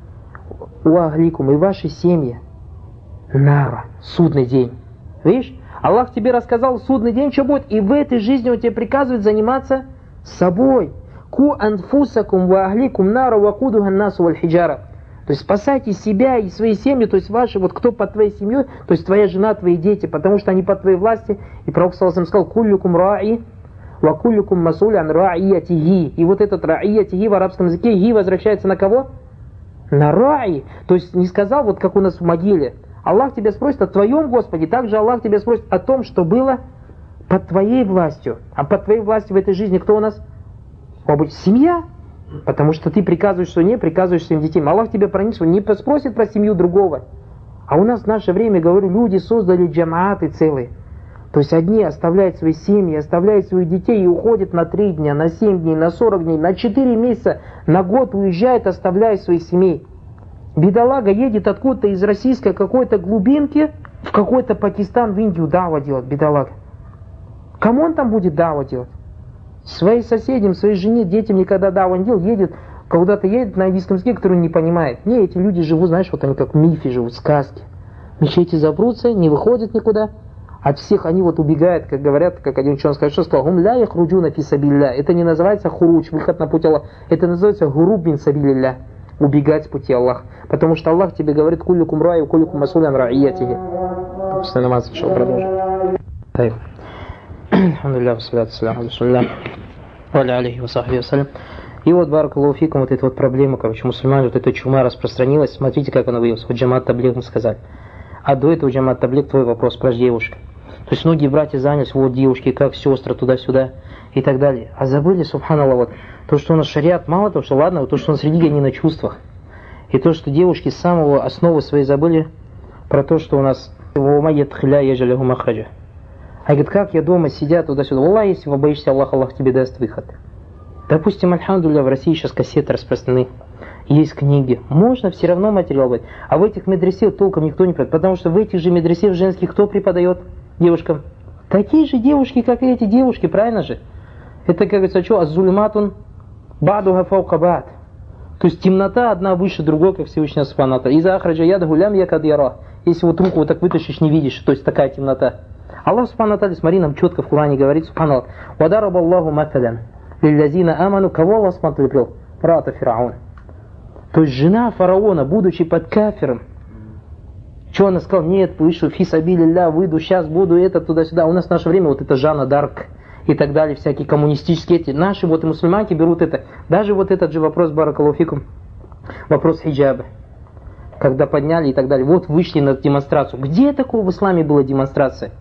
У ахликум, и ваши семьи. Нара, судный день. Видишь? Аллах тебе рассказал судный день, что будет, и в этой жизни Он тебе приказывает заниматься собой. Ку анфусакум ва ахликум нара вакудуха насу валь хиджара. То есть спасайте себя и свои семьи, то есть ваши, вот кто под твоей семьей, то есть твоя жена, твои дети, потому что они под твоей власти. И Пророк саллаллаху алейхи ва саллям сказал: куллюкум раи ва куллюкум масулян раиятихи. И вот этот раиятихи в арабском языке, ги возвращается на кого? На раи. То есть не сказал, вот как у нас в могиле. Аллах тебя спросит о твоем Господе, также Аллах тебя спросит о том, что было под твоей властью. А под твоей властью в этой жизни кто у нас? Может, семья? Потому что ты приказываешь жене, приказываешь своим детям. Аллах тебя пронес, не спросит про семью другого. А у нас в наше время, говорю, люди создали джамааты целые. То есть одни оставляют свои семьи, оставляют своих детей и уходят на три дня, на семь дней, на сорок дней, на четыре месяца, на год уезжают, оставляя своих семей. Бедолага едет откуда-то из российской какой-то глубинки в какой-то Пакистан, в Индию дава делать, бедолага. Кому он там будет дава делать? Своим соседям, своей жене, детям никогда дава не делал, едет, куда-то едет на английском языке, который он не понимает. Не, эти люди живут, знаешь, вот они как в мифе живут, в сказке. Мечети запрутся, не выходят никуда. От всех они вот убегают, как говорят, как один ученый сказал, что сказал: «Гум ля яхруджуна фи сабилля». Это не называется хуруч, выход на путь Аллаха. Это называется гуруб мин сабилля. Убегать с пути Аллаха. Потому что Аллах тебе говорит: куллюкум рай, куллюкум масулян раиятихи. После намаза еще продолжим. И вот, баракаллаху фикум, вот эта вот проблема, короче, мусульмане, вот эта чума распространилась. Смотрите, как она выявилась. Вот джамаат таблиг мы сказали. А до этого джамаат таблиг, твой вопрос про девушек. То есть многие братья занялись, вот девушки, как сестры, туда-сюда и так далее. А забыли, субханаллах, вот то, что у нас шариат, мало того, что ладно, вот то, что у нас религия не на чувствах. И то, что девушки с самого основы своей забыли про то, что у нас а говорит, как я дома сидят туда-сюда. Аллах, если вы боишься Аллаха, Аллах тебе даст выход. Допустим, альхамдулилля, в России сейчас кассеты распространены, есть книги, можно все равно материал быть. А в этих медресе толком никто не преподает, потому что в этих же медресе женских кто преподает девушкам? Такие же девушки, как и эти девушки, правильно же? Это, как говорится, что? Аззулиматун ба'духа фаука ба'д. То есть темнота одна выше другой, как Всевышний Субхану. Иза ахраджа ядаху лям якад яра. Если вот руку вот так вытащишь, не видишь, то есть такая темнота. Аллах Субхану Аталя, смотри, нам четко в Коране говорит, Субхану Вадараба Аллаху маталян лиллазина аману. Кого Аллах Субхану Аталя привел? Рата Фираун. То есть жена фараона, будучи под кафиром, что она сказала? Нет, вышло фи сабилилля, выйду, сейчас буду это туда-сюда. У нас в наше время вот это Жанна Дарк и так далее, всякие коммунистические эти. Наши вот и мусульманки берут это. Даже вот этот же вопрос, баракаллаху фикум, вопрос хиджаба. Когда подняли и так далее. Вот вышли на демонстрацию. Где такого в исламе была демонстрация?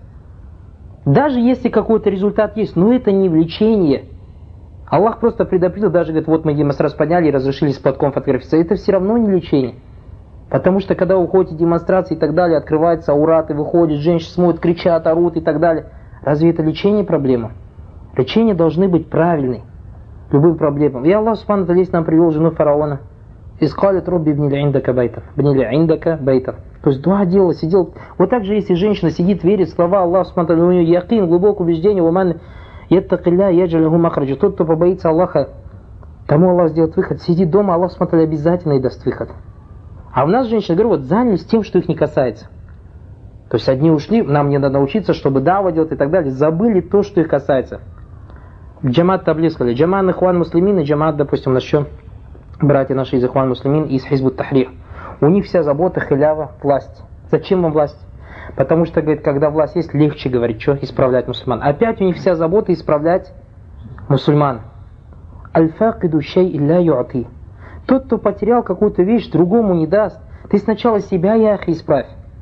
Даже если какой-то результат есть, но это не влечение. Аллах просто предопределил, даже говорит, вот мы демонстрацию подняли и разрешили с платком фотографироваться. Это все равно не лечение. Потому что когда уходите демонстрации и так далее, открывается аурат и выходит, женщины смотрят, кричат, орут и так далее. Разве это лечение проблема? Лечение должны быть правильные. Любым проблемам. И Аллах Субхану ва Тааля нам привел жену фараона. Искалит робби бнили индака байтов. Бнили индака байтов. То есть дуа делала, сидел. Вот так же, если женщина сидит, верит в слова Аллаха Субхану ва Тааля, у нее якин, глубокое убеждение, уман яттакилля яджалиху махраджа. Тот, кто побоится Аллаха, тому Аллах сделает выход. Сидит дома, Аллах Субхану ва Тааля обязательно и даст выход. А у нас женщины, говорю, вот занялись тем, что их не касается. То есть одни ушли, нам не надо научиться, чтобы дава делать и так далее. Забыли то, что их касается. Джамаат таблиг сказали. Джамаат ихван муслимин и джамаат, допустим, у нас еще братья наши из ихван муслимин из хизбут тахрир. У них вся забота, халява, власть. Зачем вам власть? Потому что, говорит, когда власть есть, легче, говорит, что исправлять мусульман. Опять у них вся забота исправлять мусульман. Аль-факиду шей илля ю'ати. Тот, кто потерял какую-то вещь, другому не даст. Ты сначала себя, яхи, исправь.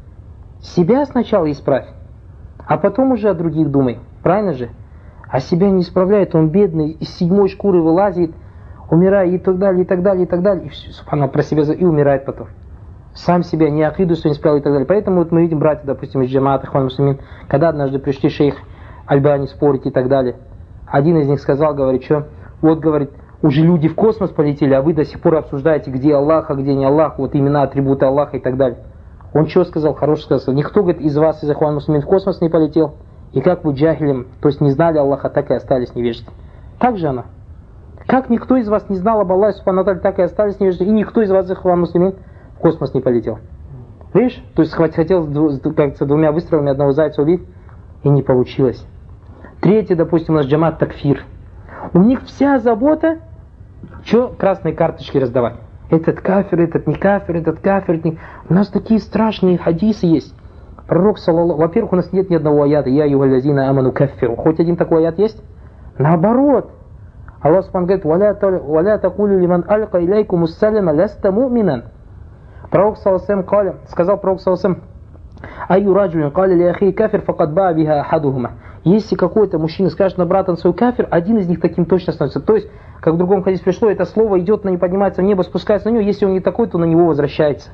Себя сначала исправь. А потом уже о других думай. Правильно же? А себя не исправляет, он бедный, из седьмой шкуры вылазит, умирает и так далее, и так далее, и так далее. И все, субханаллах, про себя и умирает потом. сам себя, не акиду свою не справил и так далее. Поэтому вот мы видим братья, допустим, из джамаата Ихван Муслимин, когда однажды пришли шейх Альбани спорить и так далее. Один из них сказал, говорит, что вот, говорит, уже люди в космос полетели, а вы до сих пор обсуждаете, где Аллах, а где не Аллах, вот имена, атрибуты Аллаха и так далее. Он что сказал? Хороший сказал. Никто, говорит, из вас, из Ихван Муслимин, в космос не полетел. И как вы джахилем, то есть не знали Аллаха, так и остались невежды. Так же она. Как никто из вас не знал об Аллахе, Субхану ва Тааля, так и остались невежды. И никто из вас, из Ихван Муслимин, в космос не полетел. Видишь? То есть хотел, как с двумя выстрелами одного зайца убить, и не получилось. Третье, допустим, у нас джамат такфир. У них вся забота, что красные карточки раздавать. Этот кафир, этот не кафир, этот кафир. Не... У нас такие страшные хадисы есть. Пророк, саллаллаху... Во-первых, у нас нет ни одного аята. Я югалязина аману кафиру. Хоть один такой аят есть? Наоборот. Аллах Субхану говорит, «Валя такулю лиман алька иляйку муссалима ляста му'минан». Пророк, саллаллаху, сказал пророк, саллаллаху, «Айю раджулин кали ли ахи кафир факад ба биха ахадухума». Если какой-то мужчина скажет на брата свой кафир, один из них таким точно становится. То есть, как в другом хадисе пришло, это слово идет, на не поднимается в небо, спускается на него. Если он не такой, то на него возвращается.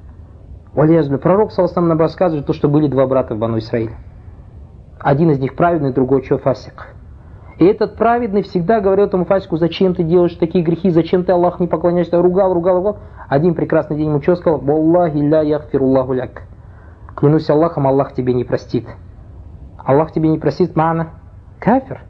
Пророк, саллаллаху, нам рассказывает то, что были два брата в Бану Исраиле. Один из них праведный, другой что, фасик. И этот праведный всегда говорил этому фасику, зачем ты делаешь такие грехи, зачем ты Аллаху не поклоняешься, ругал, ругал, ругал. Один прекрасный день ему что сказал? «Walлахи ля яхфируллаху ляк». Клянусь Аллахом, Аллах тебе не простит. Аллах тебе не простит, мана, кафир.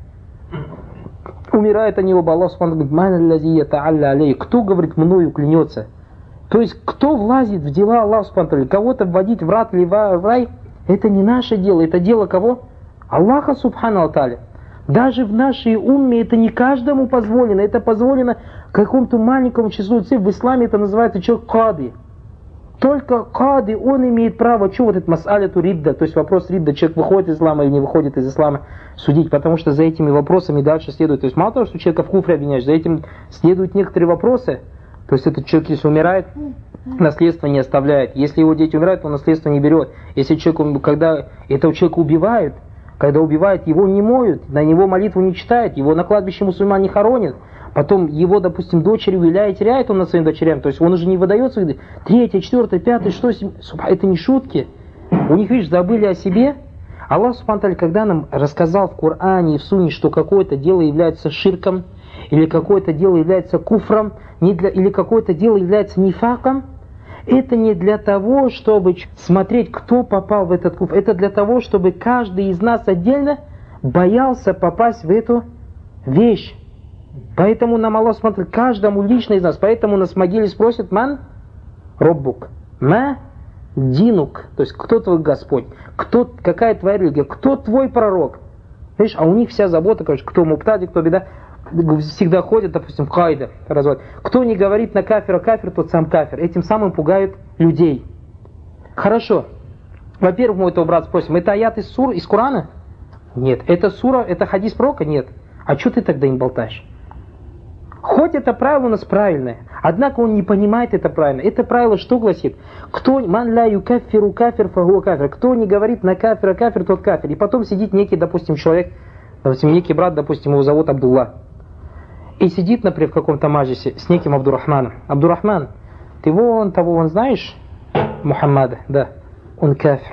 Умирает они оба, Аллах Субхану говорит, мана лази ята'алля алей. Кто, говорит, мною клянется? То есть, кто влазит в дела Аллаха Субхану, кого-то вводить в рад или в рай, это не наше дело, это дело кого? Аллаха Субхану ва Тааля. Даже в нашей умме это не каждому позволено, это позволено какому-то маленькому числу цифр. В исламе это называется что? Кады. Только кады, он имеет право, что вот этот мас'аляту ридда, то есть вопрос ридда, человек выходит из ислама или не выходит из ислама, судить, потому что за этими вопросами дальше следует, то есть мало того, что человека в куфре обвиняешь, за этим следуют некоторые вопросы, то есть этот человек, если умирает, наследство не оставляет, если его дети умирают, он наследство не берет, если человек, когда этого человека убивают, когда убивают, его не моют, на него молитву не читают, его на кладбище мусульман не хоронят, потом его, допустим, дочери виляет, теряет он над своими дочерями, то есть он уже не выдает своих, третье, четвертое, пятое, что, это не шутки. У них, видишь, забыли о себе. Аллах Субхану ва Тааля, когда нам рассказал в Коране и в Сунне, что какое-то дело является ширком, или какое-то дело является куфром, не для, или какое-то дело является нифаком, это не для того, чтобы смотреть, кто попал в этот куфр. Это для того, чтобы каждый из нас отдельно боялся попасть в эту вещь. Поэтому нам Аллах смотрит каждому лично из нас. Поэтому нас в могиле спросят: «Ман роббук? Ма динук?» То есть, кто твой Господь? Кто, какая твоя религия? Кто твой пророк? Видишь, а у них вся забота, конечно, кто муптади, кто беда. Всегда ходят, допустим, в кайда, развод. Кто не говорит на кафира кафир, тот сам кафир. Этим самым пугают людей. Хорошо. Во-первых, мы этого брата спросим: это аят из сур, из Корана? Нет. Это сура, это хадис пророка? Нет. А что ты тогда им болтаешь? Хоть это правило у нас правильное, однако он не понимает это правильно. Это правило что гласит? Кто ман ла юкаффиру кафир фахуа кафир. Кто не говорит на кафира кафир, тот кафир. И потом сидит некий, допустим, человек, допустим, некий брат, допустим, его зовут Абдулла. И сидит, например, в каком-то маджисе с неким Абдурахманом. Абдурахман, ты вон того, он знаешь? Мухаммада, да. Он кафир.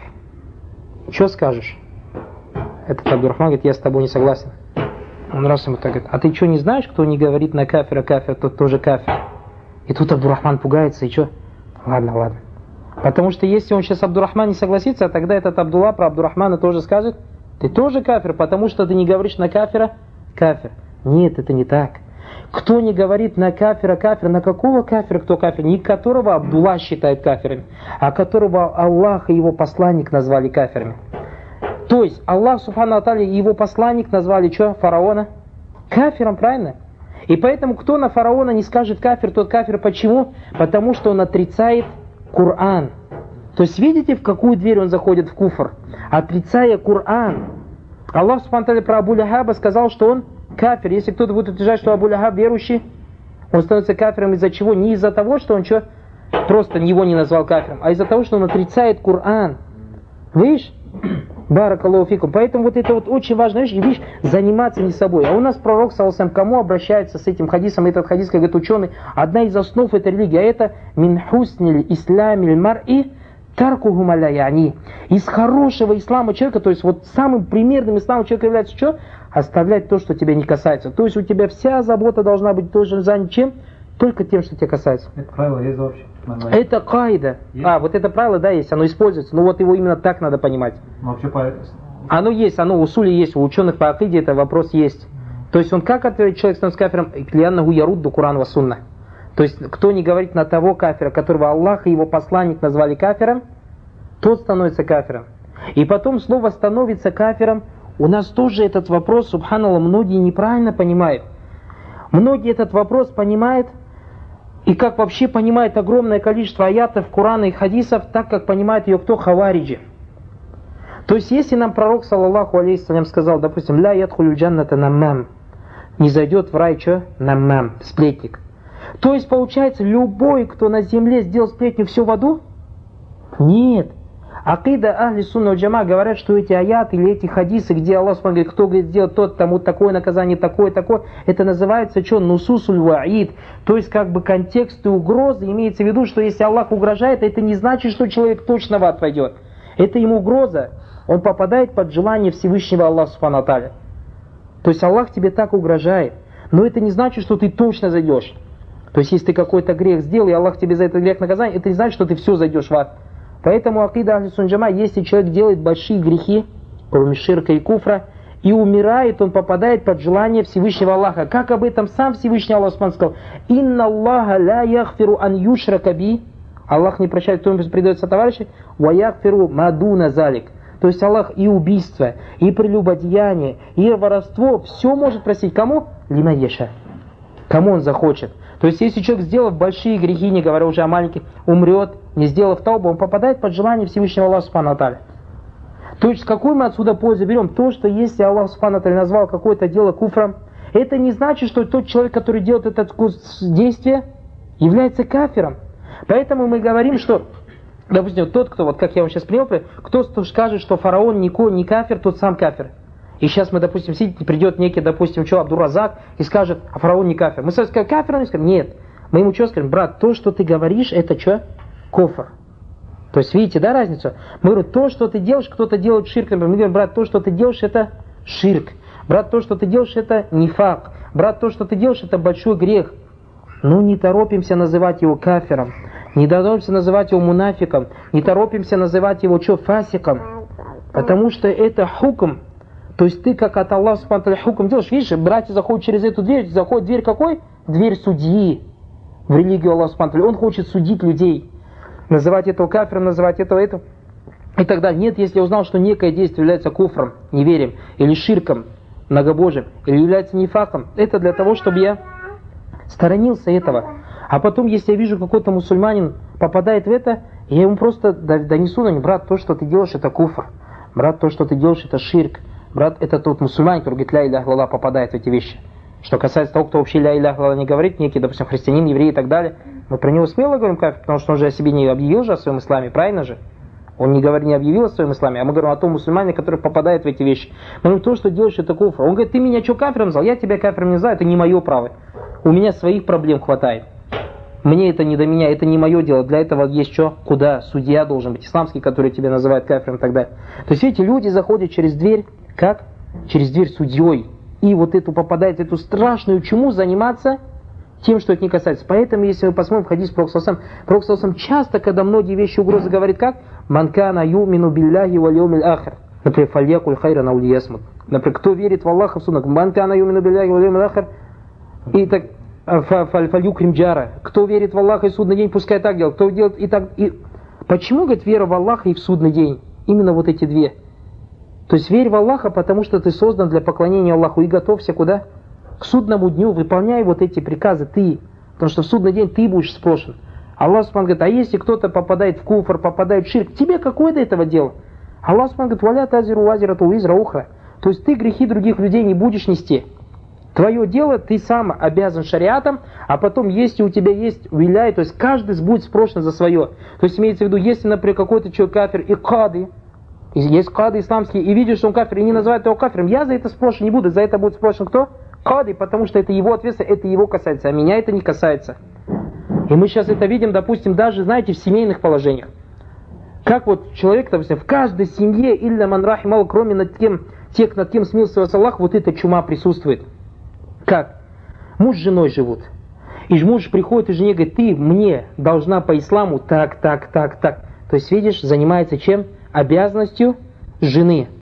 Что скажешь? Этот Абдурахман говорит: я с тобой не согласен. Он раз ему так говорит: а ты что, не знаешь, кто не говорит на кафира кафир, тот тоже кафир? И тут Абдурахман пугается, и что? Ладно, ладно. Потому что если он сейчас Абдурахман не согласится, тогда этот Абдулла про Абдурахмана тоже скажет: ты тоже кафир, потому что ты не говоришь на кафира кафир. Нет, это не так. Кто не говорит на кафира кафир, на какого кафира кто кафир? Не которого Абдулла считает кафирами, а которого Аллах и его посланник назвали кафирами. То есть Аллах Субхану ва Тааля и его посланник назвали что? Фараона кафиром, правильно? И поэтому кто на фараона не скажет кафир, тот кафир. Почему? Потому что он отрицает Коран. То есть видите, в какую дверь он заходит в куфр? Отрицая Коран. Аллах Субхану ва Тааля про Абу Ляхаба сказал, что он кафир. Если кто-то будет утверждать, что Абу Ляхаб верующий, он становится кафиром из-за чего? Не из-за того, что он что? Просто его не назвал кафиром, а из-за того, что он отрицает Коран. Видишь? Баракаллаху фикум. Поэтому вот это вот очень важная вещь, вещь заниматься не собой. А у нас пророк, саллаллаху алейхи ва саллям, к кому обращается с этим хадисом? Этот хадис, как говорит ученый, одна из основ этой религии, а это мин хусниль исламиль мар'i таркуху ма ла я'ни. Из хорошего ислама человека, то есть вот самым примерным исламом человека является что? Оставлять то, что тебя не касается. То есть у тебя вся забота должна быть тоже занята чем? Только тем, что тебя касается. Это правило есть вообще? Это кайда. А, вот это правило, да, есть, оно используется. Но вот его именно так надо понимать. Но вообще по... Оно есть, оно в усуле есть, у ученых по акиде это вопрос есть. То есть он как ответит человек становится кафиром? Клианнаху ярудду Куран ва сунна. То есть кто не говорит на того кафира, которого Аллах и его посланник назвали кафиром, тот становится кафиром. И потом слово становится кафиром. У нас тоже этот вопрос, субханаллах, многие неправильно понимают. Многие этот вопрос понимают, и как вообще понимает огромное количество аятов Корана и хадисов, так как понимает ее кто? Хавариджи. То есть если нам пророк, саллаллаху алейхи ва саллям, сказал, допустим, ля ядхулю джанната наммам, не зайдет в рай что? Наммам, сплетник. То есть получается, любой, кто на земле сделал сплетню, все в аду? Нет. Акида ахли сунна валь джама говорят, что эти аяты или эти хадисы, где Аллах говорит, кто говорит, сделает тот, тому такое наказание, такое, такое, это называется что? Нусусуль ваид. То есть как бы контекст и угрозы, имеется в виду, что если Аллах угрожает, это не значит, что человек точно в ад пойдет. Это ему угроза. Он попадает под желание Всевышнего Аллаха субхану ва тааля. То есть Аллах тебе так угрожает. Но это не значит, что ты точно зайдешь. То есть если ты какой-то грех сделал, и Аллах тебе за этот грех наказание, это не значит, что ты все зайдешь в ад. Поэтому акида ахли сунна джама, если человек делает большие грехи, кроме ширка и куфра, и умирает, он попадает под желание Всевышнего Аллаха. Как об этом сам Всевышний Аллах сказал? «Инна Аллаха ла яхфиру ан юшрака би». Аллах не прощает, кто ему предается товарищи. «Ва яхфиру мадуна залик». То есть Аллах и убийство, и прелюбодеяние, и воровство, все может простить. Кому? Лима еша. Кому он захочет. То есть если человек, сделав большие грехи, не говоря уже о маленьких, умрет, не сделав таубу, он попадает под желание Всевышнего Аллаха субхану ва тааля. То есть какую мы отсюда пользу берем? То, что если Аллах субхану ва тааля назвал какое-то дело куфром, это не значит, что тот человек, который делает это действие, является кафиром. Поэтому мы говорим, что, допустим, тот, кто, вот как я вам сейчас привел, кто скажет, что фараон не кафир, тот сам кафир. И сейчас мы, допустим, сидит, придет некий, допустим, что, Абдур-Разак, и скажет, а фараон не кафир. Мы сразу скажем, кафир, он не скажем, нет. Мы ему что скажем? Брат, то, что ты говоришь, это что? Кофр. То есть, видите, да, разницу? Мы говорим, то, что ты делаешь, кто-то делает ширк. Мы говорим, брат, то, что ты делаешь, это ширк. Брат, то, что ты делаешь, это нифак. Брат, то, что ты делаешь, это большой грех. Ну, не торопимся называть его кафиром. Не торопимся называть его мунафиком. Не торопимся называть его что, фасиком. Потому что это хукм. То есть ты как от Аллаха субхану ва тааля хукм делаешь. Видишь, братья заходят через эту дверь. Заходит дверь какой? Дверь судьи. В религию Аллаха субхану ва тааля. Он хочет судить людей. Называть этого кафиром, называть этого этого. И так далее. Нет, если я узнал, что некое действие является куфром, неверием, или ширком, многобожием, или является нифаком, это для того, чтобы я сторонился этого. А потом, если я вижу, какой-то мусульманин попадает в это, я ему просто донесу на него, брат, то, что ты делаешь, это куфр. Брат, то, что ты делаешь, это ширк. Брат, это тот мусульманин, который говорит, ля иляха илlallah, попадает в эти вещи. Что касается того, кто вообще ля иляха илlallah не говорит, некий, допустим, христианин, еврей и так далее, мы про него смело говорим кафир, потому что он же о себе не объявил же о своем исламе, правильно же? Он не, говорит, не объявил о своем исламе, а мы говорим о том мусульмане, который попадает в эти вещи. Мы говорим, то, что делаешь, это куфр. Он говорит, ты меня что, кафиром назвал? Я тебя кафиром не знаю, это не мое право. У меня своих проблем хватает. Мне это не до меня, это не мое дело. Для этого есть что? Куда? Судья должен быть исламский, который тебя называет кафиром и так далее. То есть, видите, люди заходят через дверь, как? Через дверь судьей. И вот эту попадает в эту страшную чуму заниматься тем, что это не касается. Поэтому, если мы посмотрим в хадис Пророка саллаллаху алейхи ва саллям, Пророк саллаллаху алейхи ва саллям часто, когда многие вещи угрозы говорит, как? «Ман кана юмину билляхи валь яумил ахир». Например, «Фальякуль хайран ау лиясмут». Например, кто верит в Аллаха, в Суннах. «Ман кана юмину билляхи валь яумил ахир». И так, «Фальюкрим джара». Кто верит в Аллаха и в судный день, пускай так делает. Кто делает и так... И... Почему, говорит, вера в Аллаха и в судный день? Именно вот эти две. То есть верь в Аллаха, потому что ты создан для поклонения Аллаху. И готовься куда? К судному дню. Выполняй вот эти приказы ты. Потому что в судный день ты будешь спрошен. Аллах субхану говорит, а если кто-то попадает в куфр, попадает в ширк, тебе какое до этого дело? Аллах субхану говорит, валя тазиру вазирату визра ухра. То есть ты грехи других людей не будешь нести. Твое дело, ты сам обязан шариатом, а потом, если у тебя есть виляй, то есть каждый будет спрошен за свое. То есть имеется в виду, если, например, какой-то человек кафир и кады, Есть кады исламские, и видишь, что он кафир, и не называют его кафиром. Я за это спрошен не буду, за это будет спрошен кто? Кады, потому что это его ответственность, это его касается, а меня это не касается. И мы сейчас это видим, допустим, даже, знаете, в семейных положениях. Как вот человек, допустим, в каждой семье, илля ман рахимал, кроме над кем, тех, над кем смилостивился Аллах, вот эта чума присутствует. Как? Муж с женой живут. И муж приходит и жене говорит, ты мне должна по исламу так, так, так, так. То есть, видишь, занимается чем? Обязанностью жены.